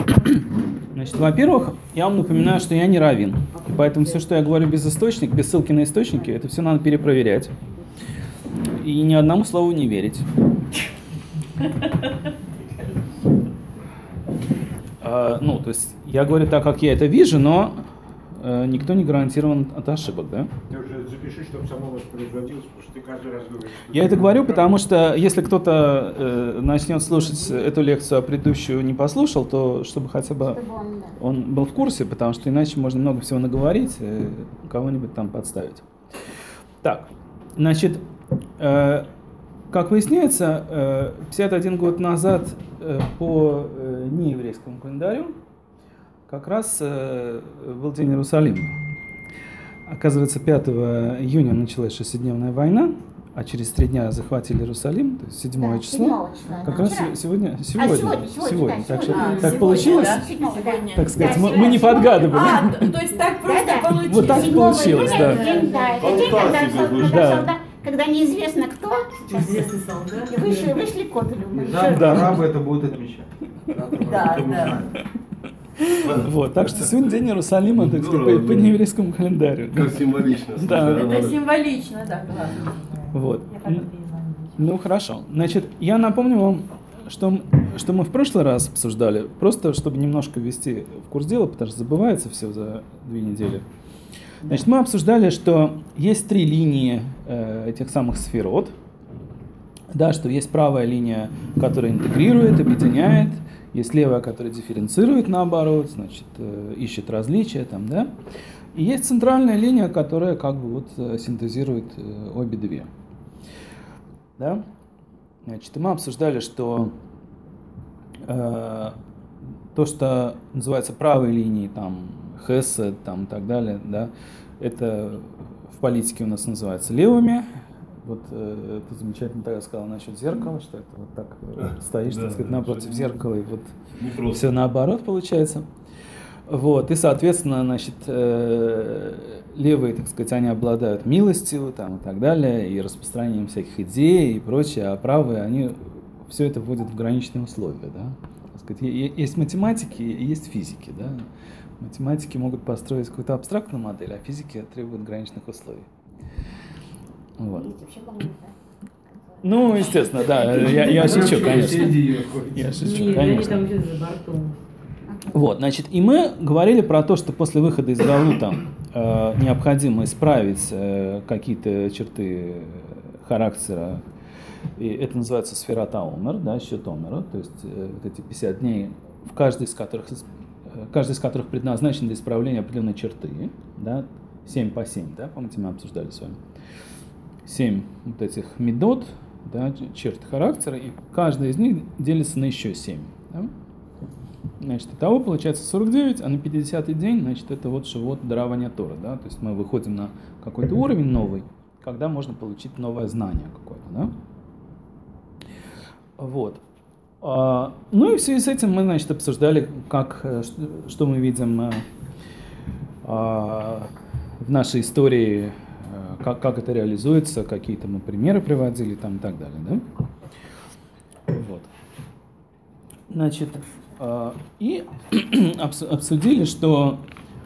Значит, во-первых, я вам напоминаю, что я не раввин. И поэтому все, что я говорю без источника, без ссылки на источники, это все надо перепроверять. И ни одному слову не верить. Ну, то есть я говорю так, как я это вижу, но никто не гарантирован от ошибок, да? Ты уже запиши, чтобы само воспроизводилось, потому что ты каждый раз говоришь. Я это говорю, потому что если кто-то начнет слушать эту лекцию, а предыдущую не послушал, то чтобы хотя бы он был в курсе, потому что иначе можно много всего наговорить, кого-нибудь там подставить. Так, значит, как выясняется, 51 год назад по нееврейскому календарю как раз был день Иерусалима. Оказывается, 5 июня началась шестидневная война, а через 3 дня захватили Иерусалим, то есть 7 число. Как раз сегодня. Так что так получилось, так сказать, мы не подгадывали. То есть так просто получилось. Вот так получилось, да. Когда неизвестно кто, Известный солдат. вышли Котелю. Завтра арабы это будут отмечать. Да. Вот, так что сегодня день Иерусалима, так сказать, по нееврейскому календарю. Как символично. Да. Это символично, да, классно. Вот. Ну хорошо. Значит, я напомню вам, что мы в прошлый раз обсуждали, просто чтобы немножко ввести в курс дела, потому что забывается все за 2 недели. Значит, мы обсуждали, что есть 3 линии этих самых сферот, да, что есть правая линия, которая интегрирует, объединяет, есть левая, которая дифференцирует, наоборот, значит, ищет различия там, да, и есть центральная линия, которая как бы вот синтезирует обе две, да. Значит, и мы обсуждали, что то, что называется правой линией, там, хесед, там, и так далее, да, это в политике у нас называется левыми. Вот ты замечательно тогда сказал насчет зеркала, что это вот так стоишь, так сказать, напротив зеркала, и вот все наоборот получается. Вот, и, соответственно, значит, левые, так сказать, они обладают милостью, там, и так далее, и распространением всяких идей и прочее, а правые, они все это вводят в граничные условия, да. Так сказать, есть математики и есть физики, да. Математики могут построить какую-то абстрактную модель, а физики требуют граничных условий. Вот. Ну, естественно, да, я шучу, конечно. Я шучу, конечно. Вот, значит, и мы говорили про то, что после выхода из Галута необходимо исправить какие-то черты характера. И это называется сферат омер, да, счет омера, то есть вот эти 50 дней, каждый из которых предназначен для исправления определенной черты, да, 7 по 7, да, помните, мы обсуждали с вами. 7 вот этих медот, да, черт характера, и каждая из них делится на еще 7. Да? Значит, итого получается 49, а на 50-й день, значит, это вот шивот дарования Торы, да, то есть мы выходим на какой-то уровень новый, когда можно получить новое знание какое-то, да. Вот. Ну и в связи с этим мы, значит, обсуждали, что мы видим в нашей истории, как это реализуется, какие-то мы примеры приводили там и так далее, да? Вот. Значит, и обсудили, что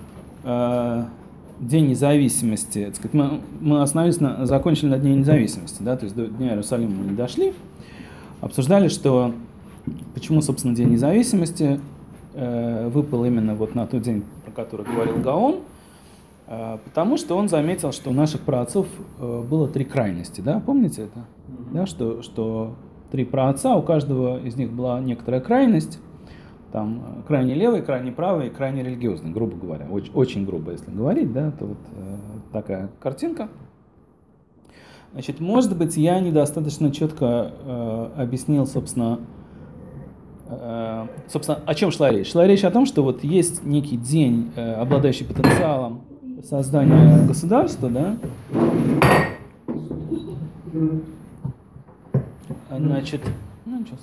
День независимости, так сказать, мы остановились закончили на Дне независимости, да, то есть до Дня Иерусалима мы не дошли, обсуждали, что почему, собственно, День независимости выпал именно вот на тот день, про который говорил Гаон. Потому что он заметил, что у наших праотцов было 3 крайности, да, помните это? Да, что 3 праотца, у каждого из них была некоторая крайность, там крайне левый, крайне правый и крайне религиозный, грубо говоря, очень грубо, если говорить, да, то вот такая картинка. Значит, может быть, я недостаточно четко объяснил, собственно, о чем шла речь. Шла речь о том, что вот есть некий день, обладающий потенциалом создания государства, да, значит, ну ничего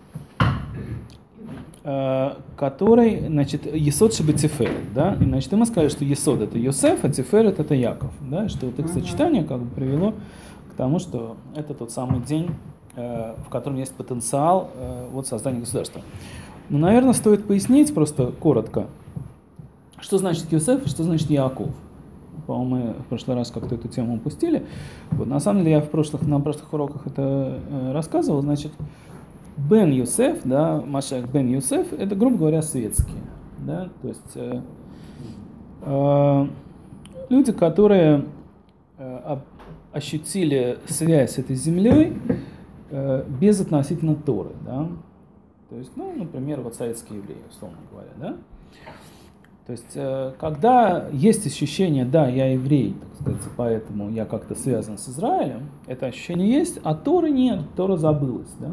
страшного, который, значит, Есод Шебетиферет, да, и, значит, мы сказали, что Есод это Йосеф, а Тиферет это Яков, да, что вот их сочетание как бы привело к тому, что это тот самый день, в котором есть потенциал вот создания государства. Но, наверное, стоит пояснить просто коротко, что значит Йосеф и что значит Яаков. По-моему, мы в прошлый раз как-то эту тему упустили. Вот, на самом деле, я на прошлых уроках это рассказывал. Значит, Бен Йосеф, да, Машиах Бен Йосеф, это, грубо говоря, светские. Да? То есть люди, которые ощутили связь с этой землей безотносительно Торы. Да? То есть, ну, например, вот советские евреи, условно говоря, да? То есть, когда есть ощущение, да, я еврей, так сказать, поэтому я как-то связан с Израилем, это ощущение есть, а Торы нет, Тора забылась, да?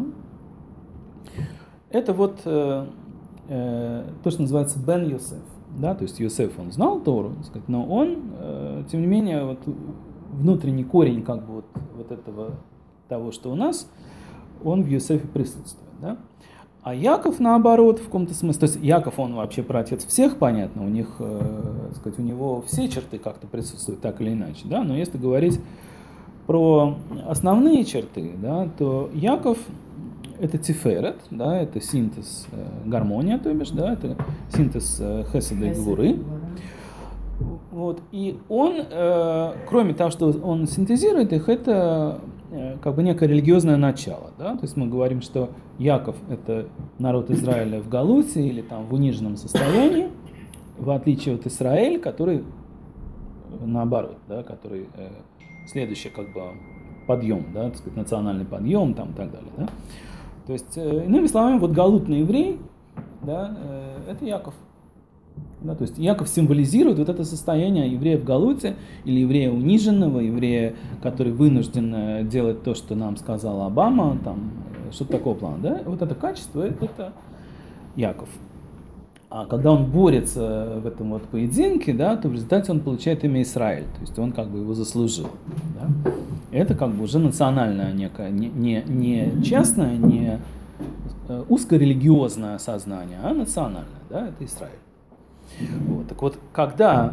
Это вот то, что называется Бен Йосеф, да, то есть Йосеф, он знал Тору, так сказать, но он, тем не менее, вот внутренний корень как бы вот этого, того, что у нас, он в Йосефе присутствует, да? А Яков, наоборот, в каком-то смысле, то есть Яков, он вообще праотец всех, понятно, у них, так сказать, у него все черты как-то присутствуют так или иначе, да, но если говорить про основные черты, да, то Яков – это тиферет, да, это синтез гармония, то бишь, да, это синтез хеседа и гвуры. Вот, и он, кроме того, что он синтезирует их, это как бы некое религиозное начало, да, то есть мы говорим, что Яков – это народ Израиля в галуте или там в униженном состоянии, в отличие от Израиля, который наоборот, да, который следующий как бы подъем, да, так сказать, национальный подъем там и так далее, да. То есть, иными словами, вот галутный еврей, да, это Яков. Да, то есть Яков символизирует вот это состояние еврея в галуте или еврея униженного, еврея, который вынужден делать то, что нам сказал Обама, там, что-то такого плана. Да? Вот это качество, это Яков. А когда он борется в этом вот поединке, да, то в результате он получает имя Израиль, то есть он как бы его заслужил. Да? Это как бы уже национальное некое, не частное, не узкорелигиозное сознание, а национальное, да, это Израиль. Вот. Так вот, когда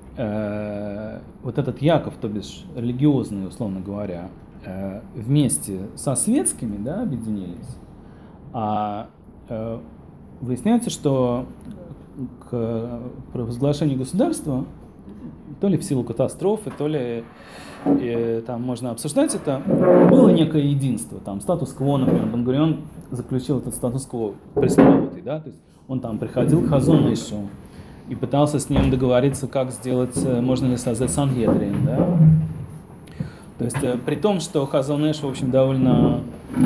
вот этот Яков, то бишь религиозный, условно говоря, вместе со светскими, да, объединились, выясняется, что к провозглашению государства, то ли в силу катастрофы, то ли там можно обсуждать это, было некое единство, там статус-кво, например, Бен-Гурион заключил этот статус-кво пресловутый, да, то есть он там приходил к Хазону Ишу и пытался с ним договориться, как сделать, можно ли создать Сангедрин, да. То есть при том, что Хазон Иш, в общем, довольно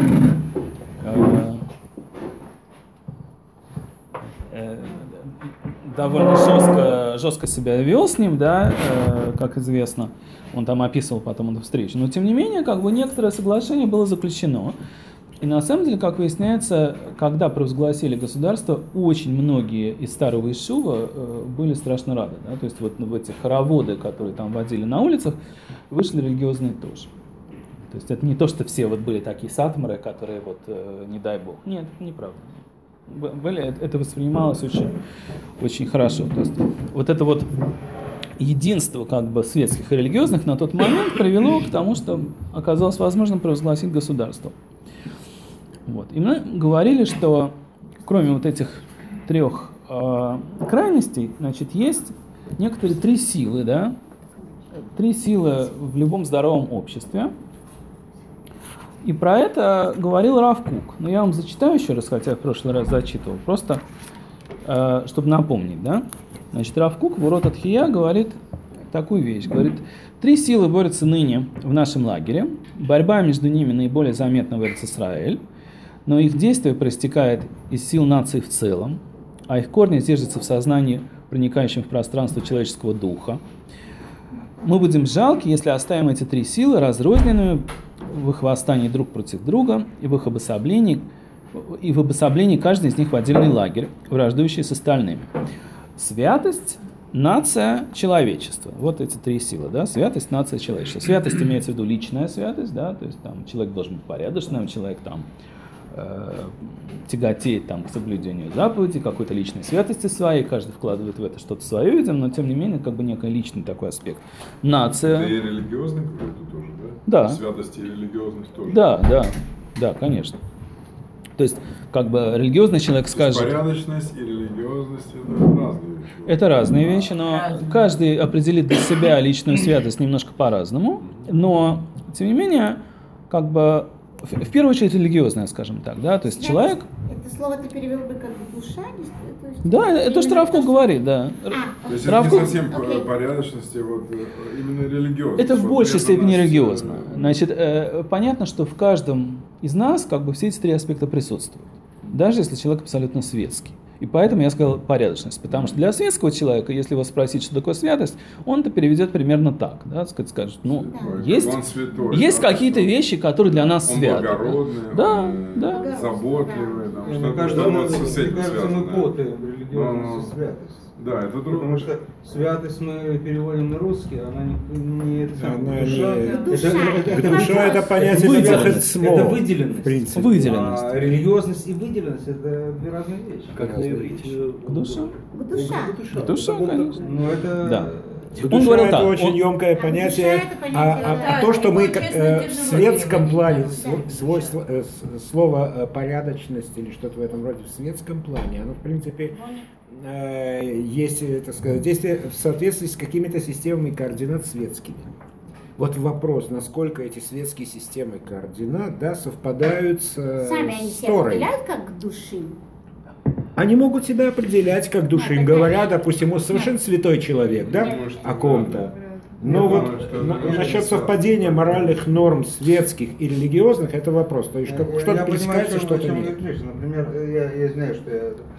жестко себя вел с ним, да, как известно, он там описывал потом эту встречу. Но тем не менее, как бы некоторое соглашение было заключено. И на самом деле, как выясняется, когда провозгласили государство, очень многие из старого Ишува были страшно рады. Да? То есть вот в эти хороводы, которые там водили на улицах, вышли религиозные тоже. То есть это не то, что все вот были такие сатмары, которые вот не дай бог. Нет, это неправда. Это воспринималось очень, очень хорошо. То есть вот это вот единство как бы светских и религиозных на тот момент привело к тому, что оказалось возможным провозгласить государство. Вот. И мы говорили, что кроме вот этих трех крайностей, значит, есть некоторые три силы, да? Три силы в любом здоровом обществе. И про это говорил Рав Кук. Но я вам зачитаю еще раз, хотя в прошлый раз зачитывал, просто чтобы напомнить, да? Значит, Рав Кук в Урот Атхия говорит такую вещь. Говорит, три силы борются ныне в нашем лагере. Борьба между ними наиболее заметна в Эрец-Исраэль, но их действие проистекает из сил нации в целом, а их корни держатся в сознании, проникающем в пространство человеческого духа. Мы будем жалки, если оставим эти три силы разрозненными в их восстании друг против друга и в их обособлении, каждый из них в отдельный лагерь, враждующий с остальными. Святость, нация, человечество. Вот эти три силы, да, святость, нация, человечество. Святость имеется в виду личная святость, да, то есть там человек должен быть порядочным, человек там тяготеет там, к соблюдению заповедей, какой-то личной святости своей, каждый вкладывает в это что-то свое, видимо, но тем не менее, как бы некий личный такой аспект. Нация. Это и религиозный какой-то тоже, да? Да. Святость и религиозность тоже. Да, конечно. То есть, как бы религиозный человек скажет... Порядочность и религиозность – это разные вещи. Это разные вещи, но каждый определит для себя личную святость немножко по-разному. Но, тем не менее, как бы, в первую очередь религиозная, скажем так, да, то есть человек... Это слово ты перевел бы как душа? То есть Да, это что Равков говорит, да. То есть это Равков... не совсем порядочности, вот именно религиозность. Это в Вот большей это степени нас, религиозно. Значит, понятно, что в каждом из нас как бы все эти три аспекта присутствуют. Даже если человек абсолютно светский. И поэтому я сказал порядочность. Потому что для светского человека, если его спросить, что такое святость, он это переведет примерно так. Да, скажет, ну, есть, он святой, есть да, какие-то вещи, которые для нас он святы. благородный, Да, он да. заботливый. Там, Мне что-то, кажется, что мы, вот с этим мне кажется, мы связано. путаем религиозность и святость. Да, это Потому другое. что святость мы переводим на русский, она не это самое, Она душа. не- Это Душа это понятие выделенность. выходит с слова, это выделенность. в принципе. Выделенность. А религиозность и выделенность это две разные вещи. Как на иврите? Душа. душа. Душа, конечно. Ну это Да. Душа Он говорил это так, очень он- емкое понятие, душа это понятие, а да. то, что мы Да, в честно, светском тяжело плане, переводить. свойство, слово порядочность или что-то в этом роде в светском плане, оно в принципе есть, так сказать, действие в соответствии с какими-то системами координат светскими. Вот вопрос, насколько эти светские системы координат, да, совпадают с Сами они с себя Торой. определяют как души. Они могут себя определять как души, им Да, говоря, конечно. допустим, он совершенно святой человек, да, Может, о ком-то. Но Я вот думаю, что на- это очень насчет связано. совпадения моральных норм светских и религиозных, это вопрос. То есть Я что-то понимаю, пересекается, о что-то чем нет. идет речь. Например, я знаю, что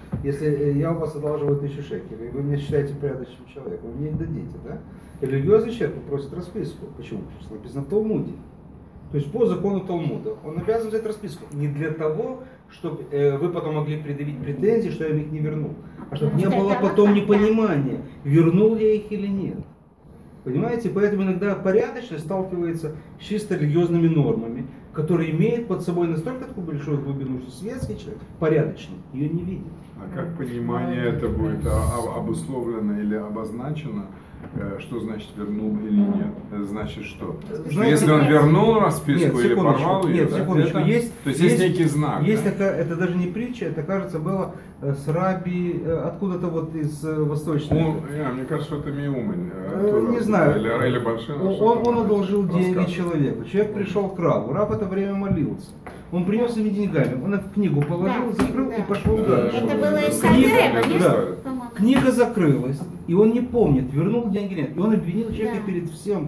если я у вас одалживаю 1000 шекелей, и вы меня считаете порядочным человеком, вы мне не дадите, да? Религиозный человек попросит расписку. Почему? Потому что написано в Талмуде. То есть по закону Талмуда он обязан взять расписку. Не для того, чтобы вы потом могли предъявить претензии, что я им их не вернул. А чтобы не было потом непонимания, вернул я их или нет. Понимаете? Поэтому иногда порядочность сталкивается с чисто религиозными нормами, которые имеют под собой настолько такую большую глубину, что светский человек, порядочный, ее не видит. А как понимание это будет обусловлено или обозначено? Что значит вернул или нет? Это значит что? Что Знаете, если он вернул расписку или секундочку, порвал ее, нет, да, секундочку, это- есть, то есть есть некий знак. Есть да? такая, это даже не притча, это, кажется, было с Раби, откуда-то вот из Восточной. Мне кажется, что это Миумань. Не знаю. Или Большой. Он одолжил деньги человеку. Человек пришел к Раву. Рав в это время молился. Он принес ими деньгами. Он их в книгу положил, Да, закрыл да. и пошел Да, дальше. Это было из Книга- Садерева, нет? да. По-моему. Книга закрылась, и он не помнит, вернул деньги или нет. И он обвинил человека Да. перед всем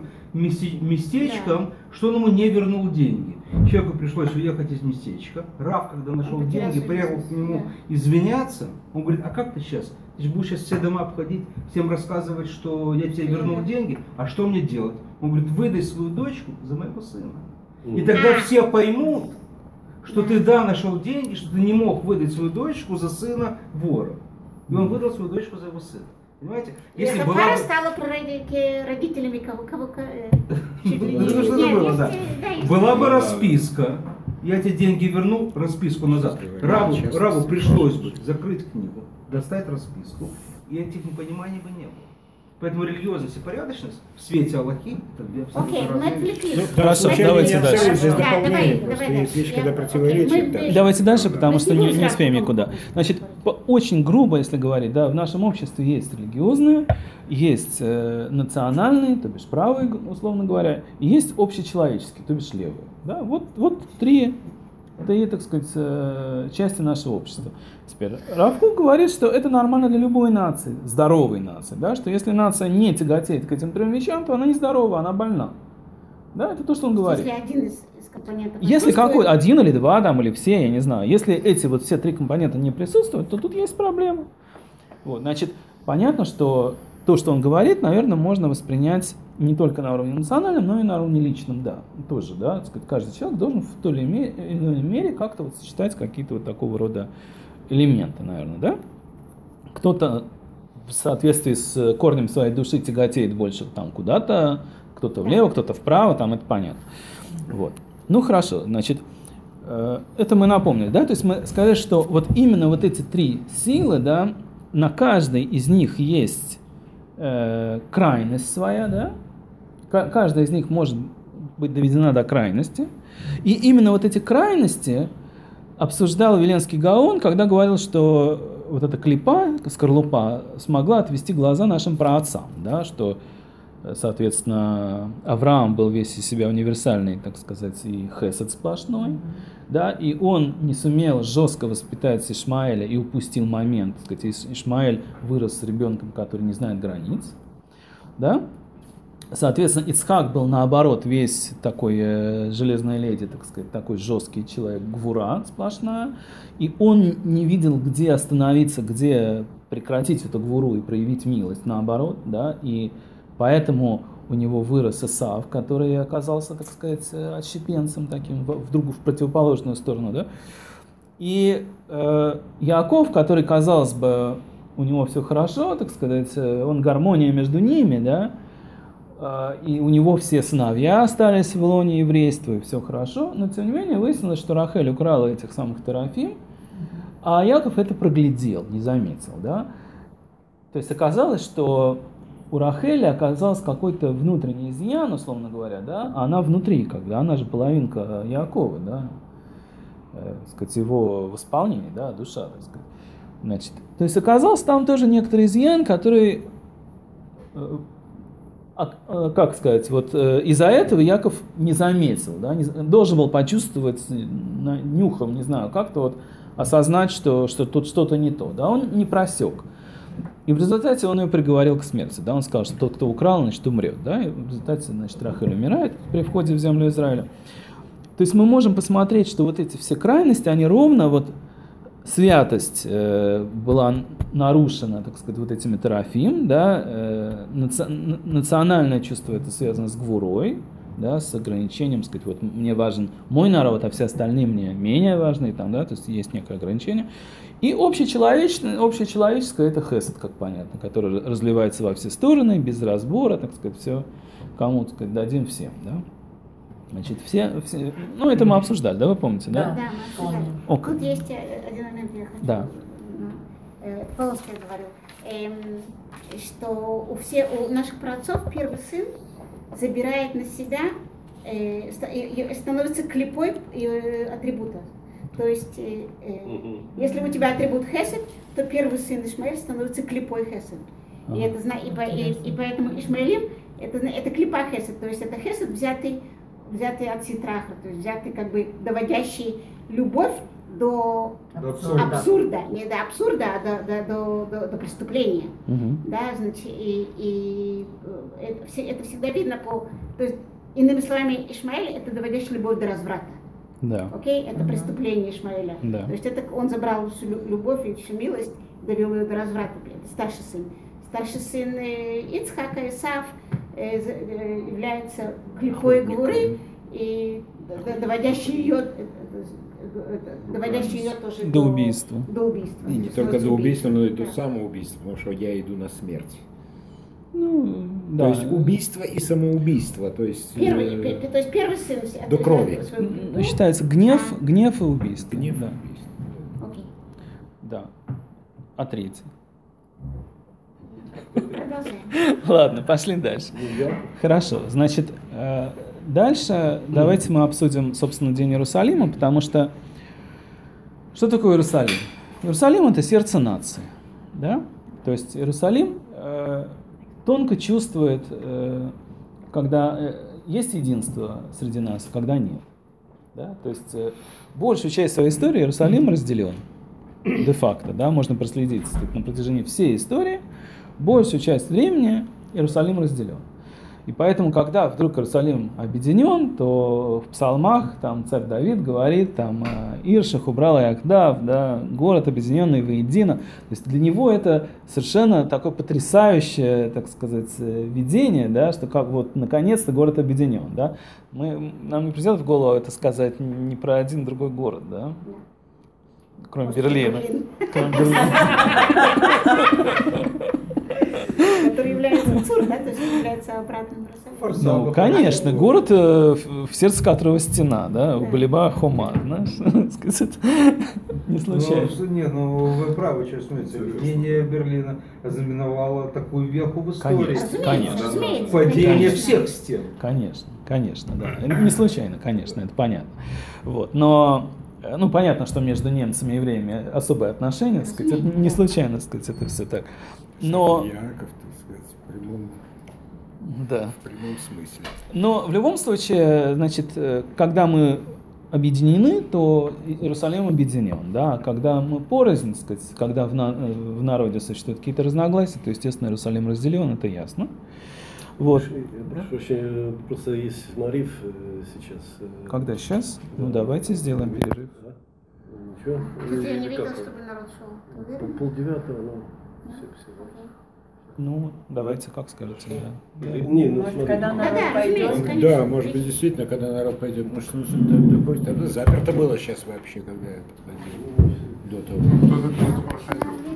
местечком, что он ему не вернул деньги. Человеку пришлось уехать из местечка. Рав, когда нашел Он потерял деньги, свою приехал к бизнес, нему да. извиняться. Он говорит, а как ты сейчас? Ты же будешь сейчас все дома обходить, всем рассказывать, что я тебе вернул деньги, а что мне делать? Он говорит, выдай свою дочку за моего сына. И тогда все поймут, что ты нашел деньги, что ты не мог выдать свою дочку за сына вора. И он выдал свою дочку за его сына. Понимаете? И эта пара стала родителями кого чуть ли Ну, что это было, да. есть. Была бы расписка, я тебе деньги вернул, расписку назад. Раву пришлось бы закрыть книгу, достать расписку, и этих непониманий бы не было. Поэтому религиозность и порядочность в свете Аллахи это две абсолютно Окей, мы разные вещи. отвлеклись. Хорошо, Мы давайте отвлеклись. дальше. Здесь Да, дополнение, давай просто есть вещи, дальше. когда Я- противоречат, окей, мы- да. Давайте дальше, потому что не Спасибо. успеем никуда. Значит, очень грубо, если говорить, да, в нашем обществе есть религиозные, есть национальные, то бишь правые, условно говоря, и есть общечеловеческие, то бишь левые. Да? Вот три, так сказать, части нашего общества. Теперь Рав Кук говорит, что это нормально для любой нации, здоровой нации, да, что если нация не тяготеет к этим трем вещам, то она не здорова, она больна. Да, это то, что он говорит. Если один из компонентов Если отсутствует, какой один или два там, или все, я не знаю, если эти вот все три компонента не присутствуют, то тут есть проблема. Вот, значит, понятно, что то, что он говорит, наверное, можно воспринять не только на уровне национальном, но и на уровне личном, да, тоже, да, так сказать, каждый человек должен в той или иной мере как-то вот сочетать какие-то вот такого рода элементы, наверное, да. Кто-то в соответствии с корнем своей души тяготеет больше там куда-то, кто-то влево, кто-то вправо, там это понятно. Вот. Ну хорошо, значит, это мы напомнили, да, то есть мы сказали, что вот именно вот эти три силы, да, на каждой из них есть крайность своя, да, каждая из них может быть доведена до крайности, и именно вот эти крайности обсуждал Виленский Гаон, когда говорил, что вот эта клипа, скорлупа, смогла отвести глаза нашим праотцам, да, что, соответственно, Авраам был весь из себя универсальный, так сказать, и хесед сплошной, да, и он не сумел жестко воспитать Ишмаэля и упустил момент, так сказать, Ишмаэль вырос с ребенком, который не знает границ, да. Соответственно, Ицхак был, наоборот, весь такой железная леди, так сказать, такой жесткий человек, гвура сплошная, и он не видел, где остановиться, где прекратить эту гвуру и проявить милость, наоборот, да, и поэтому у него вырос Исав, который оказался, так сказать, отщепенцем таким, в противоположную сторону, да, и Яаков, который, казалось бы, у него все хорошо, так сказать, он гармония между ними, да, и у него все сыновья остались в лоне еврейства, и все хорошо, но тем не менее выяснилось, что Рахель украла этих самых терафим, а Яков это проглядел, не заметил, да. То есть оказалось, что у Рахели оказался какой-то внутренний изъян, условно говоря, да, а она внутри, когда она же половинка Якова, да, так сказать, его восполнение, да, душа, так сказать. Значит, то есть оказался там тоже некоторый изъян, который... как сказать, вот из-за этого Яков не заметил, да, должен был почувствовать нюхом, не знаю, как-то вот осознать, что тут что-то не то, да, он не просек. И в результате он ее приговорил к смерти, да, он сказал, что тот, кто украл, значит, умрет, да, и в результате, значит, Рахель умирает при входе в землю Израиля. То есть мы можем посмотреть, что вот эти все крайности, они ровно вот святость была нарушена, так сказать, вот этими терафим, да, национальное чувство это связано с гвурой, да, с ограничением, сказать, вот мне важен мой народ, а все остальные мне менее важны, там, да, то есть есть некое ограничение. И общечеловеческое это хесед, как понятно, который разливается во все стороны, без разбора, так сказать, все кому, так сказать, дадим всем, да. Значит, все, ну, это мы обсуждали, да, вы помните, да? Да, мы обсуждали. Ок. Тут есть один момент, я хочу. Да. Это Полоцкий говорил, что у наших праотцов первый сын забирает на себя, становится клипой атрибута. То есть, если у тебя атрибут хесед, то первый сын Ишмаэль становится клипой хесед. И поэтому Ишмаэлим это клипа хесед, то есть это хесед взятый от ситраха, то есть взятый как бы доводящий любовь до абсурда, не до абсурда, а до преступления. Да, значит, и это всегда видно то есть, иными словами, Ишмаэль это доводящий любовь до разврата. Да. Окей? Это преступление Ишмаэля. Да. То есть это он забрал всю любовь и всю милость, довел ее до разврата. Это старший сын. Старший сын Ицхака, Исав, является клипой гвуры и доводящий ее тоже до убийства. И не только до убийства, но и до самоубийства, потому что я иду на смерть. Ну, да. То есть убийство и самоубийство, то есть первый сын до крови. Считается гнев и убийство. Гнев и да. убийство. Окей. Да. А третий? Продолжаем. Ладно, пошли дальше. Хорошо, значит, дальше давайте мы обсудим, собственно, День Иерусалима, потому что что такое Иерусалим? Иерусалим – это сердце нации, да? То есть Иерусалим тонко чувствует, когда есть единство среди нас, когда нет. Да? То есть большую часть своей истории Иерусалим разделен, де-факто, да? Можно проследить на протяжении всей истории. Большую часть времени Иерусалим разделен. И поэтому, когда вдруг Иерусалим объединен, то в псалмах там царь Давид говорит, там Ирших убрал Яхдав, да, город объединенный воедино. То есть для него это совершенно такое потрясающее, так сказать, видение, да, что как вот наконец-то город объединен. Да. Нам не придет в голову это сказать не про один другой город, да? Кроме Берлина. Который является ЦУР, да, то есть является обратным Иерусалимом. Ну, конечно, город, в сердце которого стена, да, у Балиба Хома, знаешь, сказать, не случайно. Нет, ну вы правы, что смотрите, объединение Берлина ознаменовало такую веху в истории. Конечно. Падение всех стен. Конечно, да. Не случайно, конечно, это понятно. Вот. Но Ну, понятно, что между немцами и евреями особые отношения, так сказать, это не случайно, так сказать, это все так. Но... Яков, так сказать, Да. в прямом смысле. Но в любом случае, значит, когда мы объединены, то Иерусалим объединен, да. Когда мы порознь, так сказать, когда в народе существуют какие-то разногласия, то, естественно, Иерусалим разделен, это ясно. Вот. Прошу прощения, просто есть Мариф сейчас. Когда сейчас? Ну, давайте сделаем перерыв. Ничего. Кстати, я не Или видела, как? чтобы народ шел. Ты уверен? Полдевятого, ну, все. Ну, давайте, как скажете, да. Не, ну Может, смотри. когда народ Да, пойдет. разумеется. Да, может быть, действительно, когда народ пойдет, потому что тогда заперто было сейчас вообще, когда я подходил до того. Кто-то просто проходил.